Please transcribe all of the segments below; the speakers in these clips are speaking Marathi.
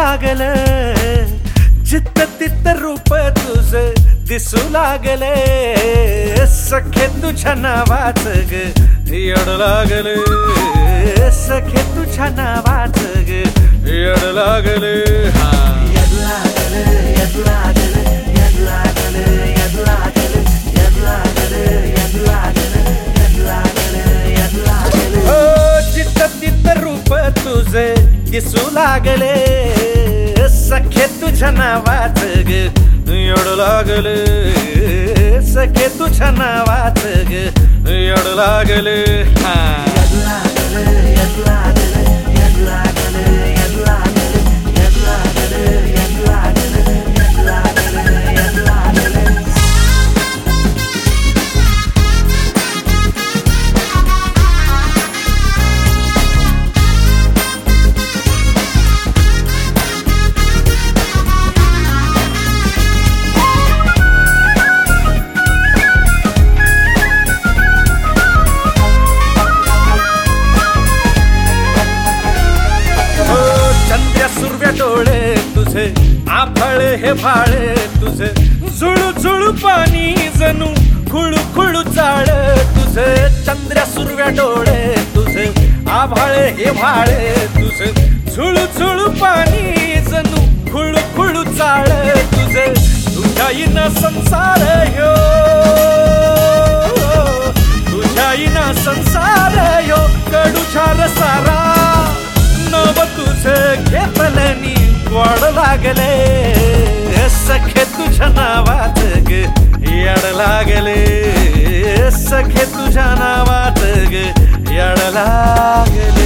लागले जित्त तित्त रूप तुझे दिसू लागले सखे तुझ्या नावाच ग येड लागले सखे तुझ्या नावाच ग येड लागले येड लागले येड लागले येड लागले येड लागले येड लागले येड लागले येड लागले येड लागले ओ जित्त तित्त रूप तुझे दिसू लागले सखे तुझ्या नावाच ग येड लागले सखे तुझ्या नावाच ग येड लागले येड लागले येड लागले येड लागले येड लागले येड लागले येड लागले येड लागले येड लागले डोळे तुझे आभाळे हे भाळे तुझे झुळू झुळू पाणी जणू खुळू खुळू चाळ तुझे चंद्र सुरव्या डोळे तुझे आभाळे हे भाळे तुझे झुळू झुळू पाणी जणू खुळू खुळू चाळ तुझे तुझ्या इन संसार ह्यो तुझ्या इन संसार ह्यो कडूचार सारा नव तुझे घेतलनी गोड लागले सखे तुझ्या नावाच ग येड लागले सखे तुझ्या नावाच ग येड लागले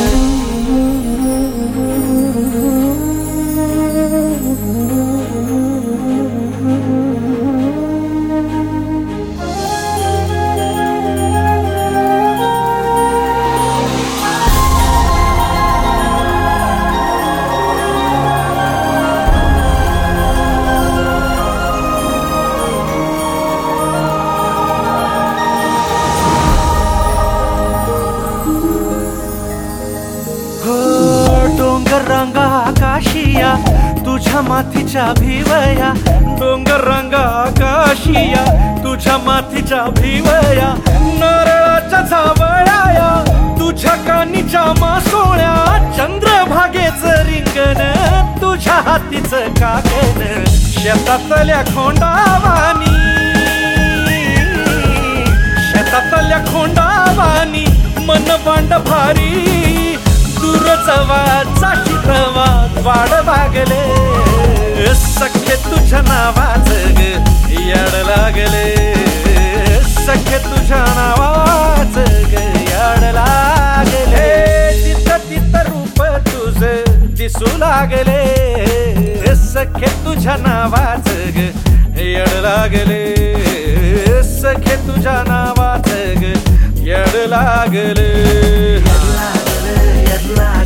डोंगर रंगा आकाशिया तुझ्या माथीच्या भिवया डोंगर रंगा आकाशिया तुझ्या माथीच्या भिवया नारळाच्या झावळ्या तुझ्या कानीच्या मासोळ्या चंद्रभागेचं रिंगण तुझ्या हातीचं कागण शेतातल्या खोंडावानी शेतातल्या खोंडावानी मन बांड भारी दूर जवा चाकी तवा वाड लागले सखे तुझ्या नावाच ग येड लागले सखे तुझ्या नावाच ग येड लागले तित्त तित्त रूप तुझे दिसू लागले सखे तुझ्या नावाच ग येड लागले सखे तुझ्या नावाच ग येड लागले.